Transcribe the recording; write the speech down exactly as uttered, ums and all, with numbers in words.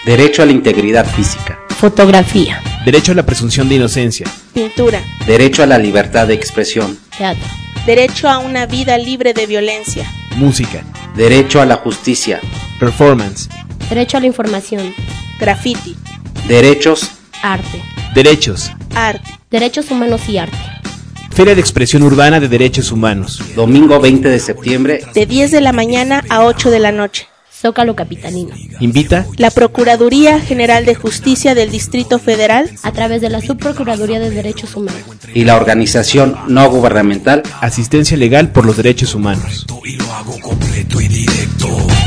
Derecho a la integridad física. Fotografía. Derecho a la presunción de inocencia. Pintura. Derecho a la libertad de expresión. Teatro. Derecho a una vida libre de violencia. Música. Derecho a la justicia. Performance. Derecho a la información. Graffiti. Derechos. Arte. Derechos. Arte. Derechos humanos y arte. Feria de Expresión Urbana de Derechos Humanos. Domingo veinte de septiembre. De diez de la mañana a ocho de la noche. Zócalo capitalino. Invita la Procuraduría General de Justicia del Distrito Federal a través de la Subprocuraduría de Derechos Humanos y la organización no gubernamental Asistencia Legal por los Derechos Humanos. Y lo hago completo y directo.